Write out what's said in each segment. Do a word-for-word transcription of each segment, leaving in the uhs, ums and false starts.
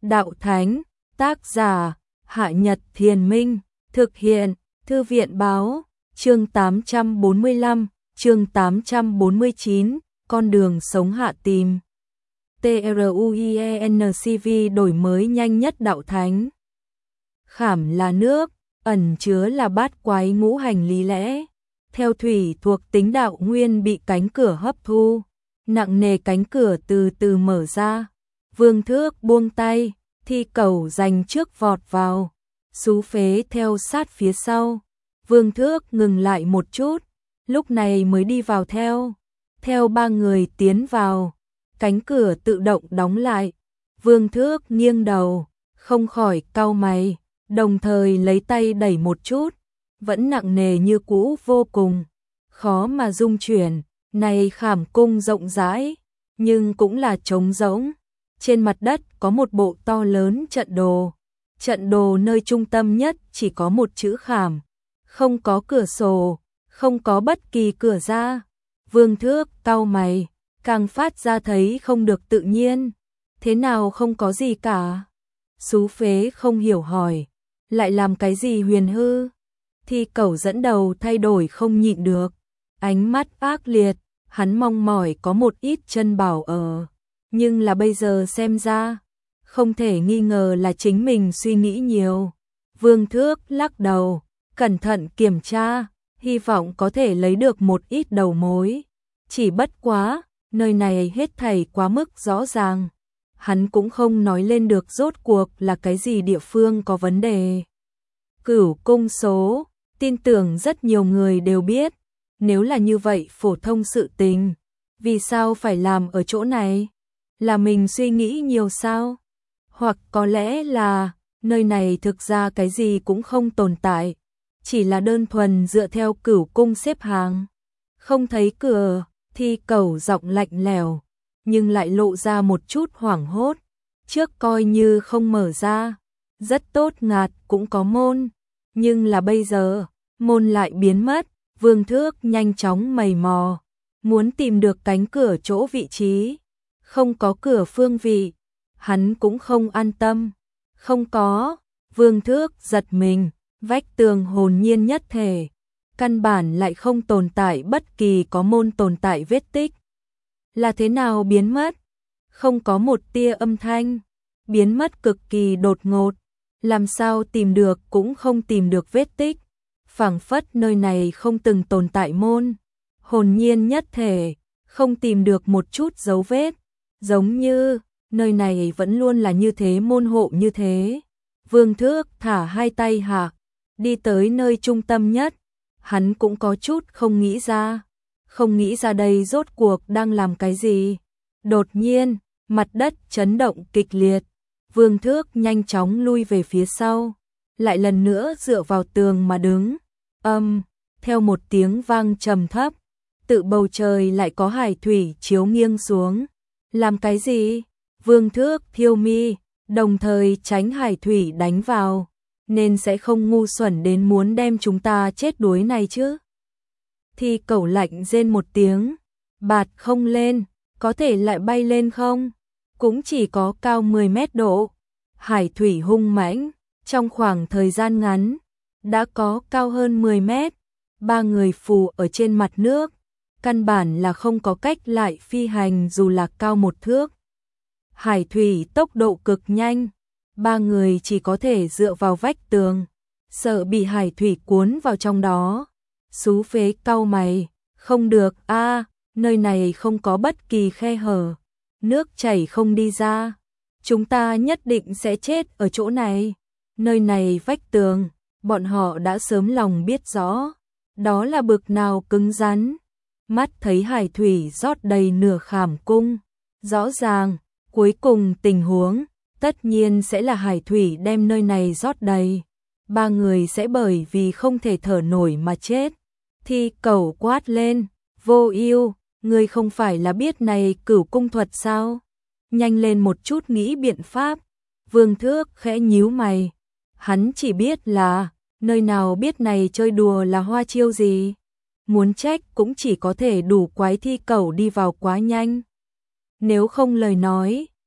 Đạo Thánh, tác giả, Hạ Nhật Thiền Minh, thực hiện, Thư viện Báo, chương tám trăm bốn mươi lăm, chương tám trăm bốn mươi chín, con đường sống hạ tìm. TRUIENCV đổi mới nhanh nhất Đạo Thánh. Khảm là nước, ẩn chứa là bát quái ngũ hành lý lẽ. Theo thủy thuộc tính đạo nguyên bị cánh cửa hấp thu, nặng nề cánh cửa từ từ mở ra. Vương Thước buông tay, Thi Cẩu giành trước vọt vào, Sú Phế theo sát phía sau. Vương Thước ngừng lại một chút, lúc này mới đi vào theo. Theo ba người tiến vào, cánh cửa tự động đóng lại. Vương Thước nghiêng đầu, không khỏi cau mày, đồng thời lấy tay đẩy một chút, vẫn nặng nề như cũ vô cùng, khó mà dung chuyển. Này khảm cung rộng rãi, nhưng cũng là trống rỗng. Trên mặt đất có một bộ to lớn trận đồ. Trận đồ nơi trung tâm nhất chỉ có một chữ khảm, không có cửa sổ, không có bất kỳ cửa ra. Vương Thước cau mày, càng phát ra thấy không được tự nhiên. Thế nào không có gì cả? Sú Phế không hiểu hỏi, lại làm cái gì huyền hư? Thi Cẩu dẫn đầu thay đổi không nhịn được, ánh mắt ác liệt, hắn mong mỏi có một ít chân bảo ở, nhưng là bây giờ xem ra, không thể nghi ngờ là chính mình suy nghĩ nhiều. Vương Thước lắc đầu, cẩn thận kiểm tra, hy vọng có thể lấy được một ít đầu mối. Chỉ bất quá, nơi này hết thảy quá mức rõ ràng. Hắn cũng không nói lên được rốt cuộc là cái gì địa phương có vấn đề. Cửu cung số, tin tưởng rất nhiều người đều biết. Nếu là như vậy phổ thông sự tình, vì sao phải làm ở chỗ này? Là mình suy nghĩ nhiều sao? Hoặc có lẽ là nơi này thực ra cái gì cũng không tồn tại, chỉ là đơn thuần dựa theo cửu cung xếp hàng. Không thấy cửa, Thi Cẩu giọng lạnh lẽo, nhưng lại lộ ra một chút hoảng hốt. Trước coi như không mở ra, rất tốt ngạt cũng có môn, nhưng là bây giờ, môn lại biến mất. Vương Thước nhanh chóng mày mò, muốn tìm được cánh cửa chỗ vị trí. Không có cửa phương vị, hắn cũng không an tâm. Không có, Vương Thước giật mình, vách tường hồn nhiên nhất thể, căn bản lại không tồn tại bất kỳ có môn tồn tại vết tích. Là thế nào biến mất? Không có một tia âm thanh, biến mất cực kỳ đột ngột, làm sao tìm được cũng không tìm được vết tích. Phảng phất nơi này không từng tồn tại môn, hồn nhiên nhất thể, không tìm được một chút dấu vết, giống như nơi này vẫn luôn là như thế, môn hộ như thế. Vương Thước thả hai tay hạ, đi tới nơi trung tâm nhất, hắn cũng có chút không nghĩ ra, không nghĩ ra đây rốt cuộc đang làm cái gì. Đột nhiên, mặt đất chấn động kịch liệt, Vương Thước nhanh chóng lui về phía sau, lại lần nữa dựa vào tường mà đứng. Âm, theo một tiếng vang trầm thấp, tự bầu trời lại có hải thủy chiếu nghiêng xuống. Làm cái gì? Vương Thước thiêu mi, đồng thời tránh hải thủy đánh vào, nên sẽ không ngu xuẩn đến muốn đem chúng ta chết đuối này chứ. Thi Cẩu lạnh rên một tiếng, bạt không lên, có thể lại bay lên không? Cũng chỉ có cao mười mét độ. Hải thủy hung mãnh, trong khoảng thời gian ngắn đã có cao hơn mười mét. Ba người phù ở trên mặt nước, căn bản là không có cách lại phi hành dù là cao một thước. Hải thủy tốc độ cực nhanh, ba người chỉ có thể dựa vào vách tường, sợ bị hải thủy cuốn vào trong đó. Sú Phế cau mày, không được a, nơi này không có bất kỳ khe hở, nước chảy không đi ra, chúng ta nhất định sẽ chết ở chỗ này. Nơi này vách tường, bọn họ đã sớm lòng biết rõ, đó là bực nào cứng rắn. Mắt thấy hải thủy rót đầy nửa khảm cung, rõ ràng, cuối cùng tình huống, tất nhiên sẽ là hải thủy đem nơi này rót đầy. Ba người sẽ bởi vì không thể thở nổi mà chết. Thi Cẩu quát lên, Vô Ưu, ngươi không phải là biết này cửu cung thuật sao? Nhanh lên một chút nghĩ biện pháp. Vương Thước khẽ nhíu mày, hắn chỉ biết là, nơi nào biết này chơi đùa là hoa chiêu gì. Muốn trách cũng chỉ có thể đủ quái Thi Cẩu đi vào quá nhanh. Nếu không lời nói,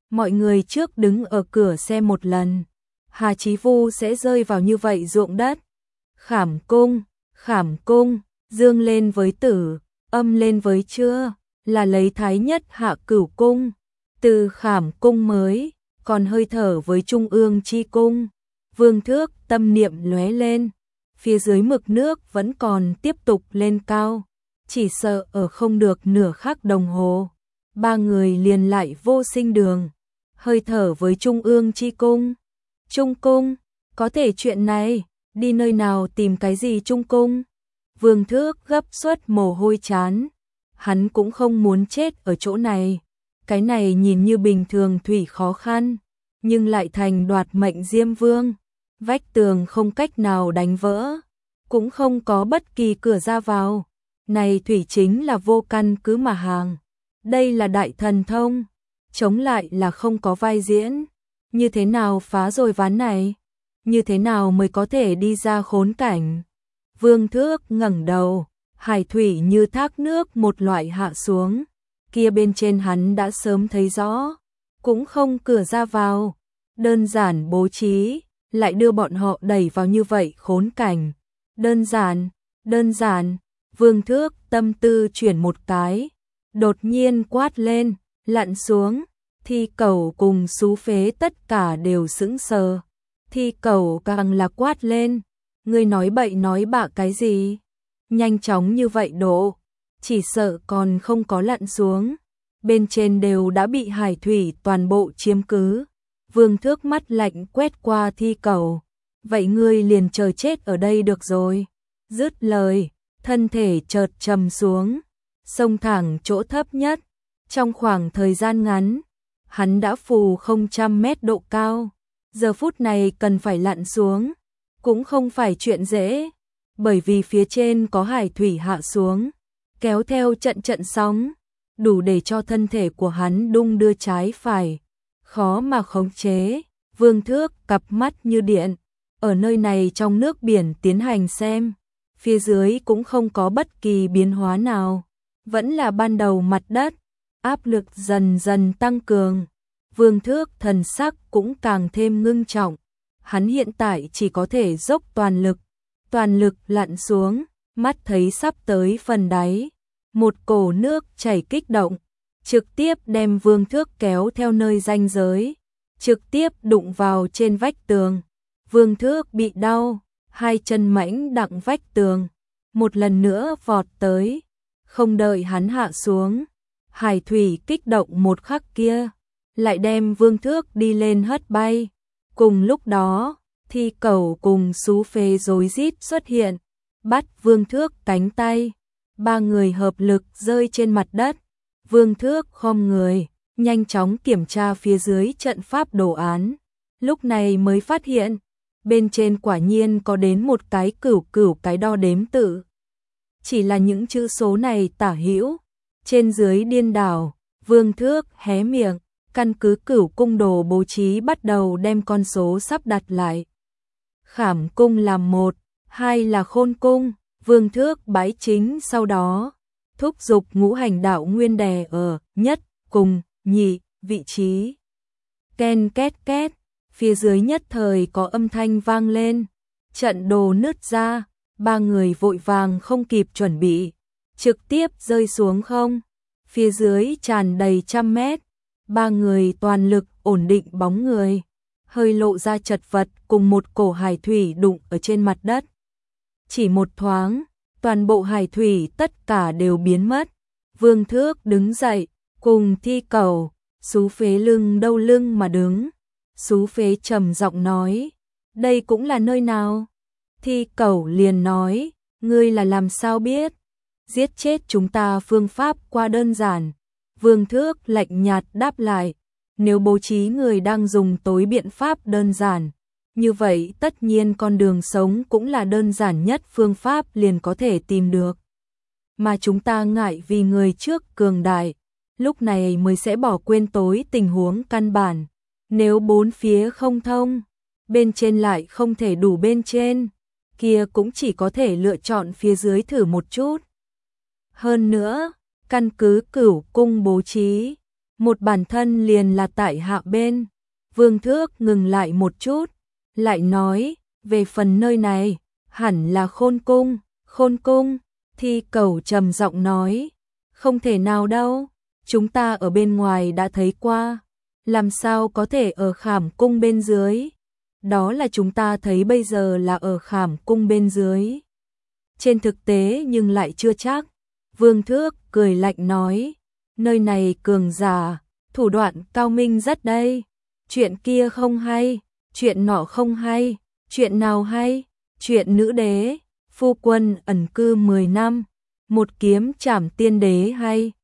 Mọi người trước đứng ở cửa xem một lần. Hà Chí Vu sẽ rơi vào như vậy ruộng đất. Khảm cung, khảm cung, dương lên với tử, âm lên với chưa, là lấy thái nhất hạ cửu cung. Từ khảm cung mới, còn hơi thở với trung ương chi cung. Vương Thước tâm niệm lóe lên. Phía dưới mực nước vẫn còn tiếp tục lên cao. Chỉ sợ ở không được nửa khắc đồng hồ. Ba người liền lại vô sinh đường. Hơi thở với trung ương chi cung. Trung cung, có thể chuyện này, đi nơi nào tìm cái gì trung cung? Vương Thước gấp suất mồ hôi chán. Hắn cũng không muốn chết ở chỗ này. Cái này nhìn như bình thường thủy khó khăn, nhưng lại thành đoạt mệnh Diêm Vương. Vách tường không cách nào đánh vỡ, cũng không có bất kỳ cửa ra vào. Này thủy chính là vô căn cứ mà hàng. Đây là đại thần thông, chống lại là không có vai diễn. Như thế nào phá rồi ván này? Như thế nào mới có thể đi ra khốn cảnh? Vương Thước ngẩng đầu, hải thủy như thác nước một loại hạ xuống. Kia bên trên hắn đã sớm thấy rõ, cũng không cửa ra vào. Đơn giản bố trí, lại đưa bọn họ đẩy vào như vậy khốn cảnh. Đơn giản, đơn giản, Vương Thước tâm tư chuyển một cái, đột nhiên quát lên, lặn xuống. Thi Cẩu cùng Sú Phế tất cả đều sững sờ. Thi Cẩu càng là quát lên, ngươi nói bậy nói bạ cái gì? Nhanh chóng như vậy độ, chỉ sợ còn không có lặn xuống. Bên trên đều đã bị hải thủy toàn bộ chiếm cứ. Vương Thước mắt lạnh quét qua Thi Cẩu. Vậy ngươi liền chờ chết ở đây được rồi. Dứt lời, thân thể chợt trầm xuống, xông thẳng chỗ thấp nhất. Trong khoảng thời gian ngắn, hắn đã phù không trăm mét độ cao. Giờ phút này cần phải lặn xuống, cũng không phải chuyện dễ, bởi vì phía trên có hải thủy hạ xuống, kéo theo trận trận sóng, đủ để cho thân thể của hắn đung đưa trái phải, khó mà khống chế. Vương Thước cặp mắt như điện, ở nơi này trong nước biển tiến hành xem, phía dưới cũng không có bất kỳ biến hóa nào, vẫn là ban đầu mặt đất, áp lực dần dần tăng cường. Vương Thước thần sắc cũng càng thêm ngưng trọng, hắn hiện tại chỉ có thể dốc toàn lực, toàn lực lặn xuống, mắt thấy sắp tới phần đáy, một cổ nước chảy kích động, trực tiếp đem Vương Thước kéo theo nơi ranh giới, trực tiếp đụng vào trên vách tường. Vương Thước bị đau, hai chân mãnh đặng vách tường, một lần nữa vọt tới, không đợi hắn hạ xuống, hải thủy kích động một khắc kia, lại đem Vương Thước đi lên hất bay. Cùng lúc đó, Thi Cẩu cùng Sú Phế rối rít xuất hiện, bắt Vương Thước cánh tay, ba người hợp lực rơi trên mặt đất. Vương Thước khom người, nhanh chóng kiểm tra phía dưới trận pháp đồ án, lúc này mới phát hiện, bên trên quả nhiên có đến một cái cửu cửu cái đo đếm tự. Chỉ là những chữ số này tả hữu, trên dưới điên đảo. Vương Thước hé miệng, căn cứ cửu cung đồ bố trí bắt đầu đem con số sắp đặt lại. Khảm cung làm một, hai là khôn cung. Vương Thước bái chính sau đó thúc giục ngũ hành đạo nguyên đè ở nhất, cùng, nhị, vị trí. Ken két két, phía dưới nhất thời có âm thanh vang lên, trận đồ nứt ra, ba người vội vàng không kịp chuẩn bị, trực tiếp rơi xuống không. Phía dưới tràn đầy trăm mét, ba người toàn lực ổn định bóng người, hơi lộ ra chật vật cùng một cổ hải thủy đụng ở trên mặt đất. Chỉ một thoáng, toàn bộ hải thủy tất cả đều biến mất. Vương Thước đứng dậy, cùng Thi Cẩu, Sú Phế lưng đâu lưng mà đứng. Sú Phế trầm giọng nói, đây cũng là nơi nào? Thi Cẩu liền nói, ngươi là làm sao biết? Giết chết chúng ta phương pháp quá đơn giản. Vương Thước lạnh nhạt đáp lại, nếu bố trí người đang dùng tối biện pháp đơn giản, như vậy tất nhiên con đường sống cũng là đơn giản nhất phương pháp liền có thể tìm được. Mà chúng ta ngại vì người trước cường đại, lúc này mới sẽ bỏ quên tối tình huống căn bản. Nếu bốn phía không thông, bên trên lại không thể đủ bên trên, kia cũng chỉ có thể lựa chọn phía dưới thử một chút. Hơn nữa, căn cứ cửu cung bố trí, một bản thân liền là tại hạ bên. Vương Thước ngừng lại một chút, lại nói, về phần nơi này, hẳn là Khôn Cung. Khôn Cung, Thi Cẩu trầm giọng nói, không thể nào đâu, chúng ta ở bên ngoài đã thấy qua, làm sao có thể ở Khảm Cung bên dưới? Đó là chúng ta thấy bây giờ là ở Khảm Cung bên dưới. Trên thực tế nhưng lại chưa chắc. Vương Thước cười lạnh nói, nơi này cường giả, thủ đoạn cao minh rất đây. Chuyện kia không hay, chuyện nọ không hay, chuyện nào hay? Chuyện nữ đế, phu quân ẩn cư mười năm, một kiếm trảm tiên đế hay?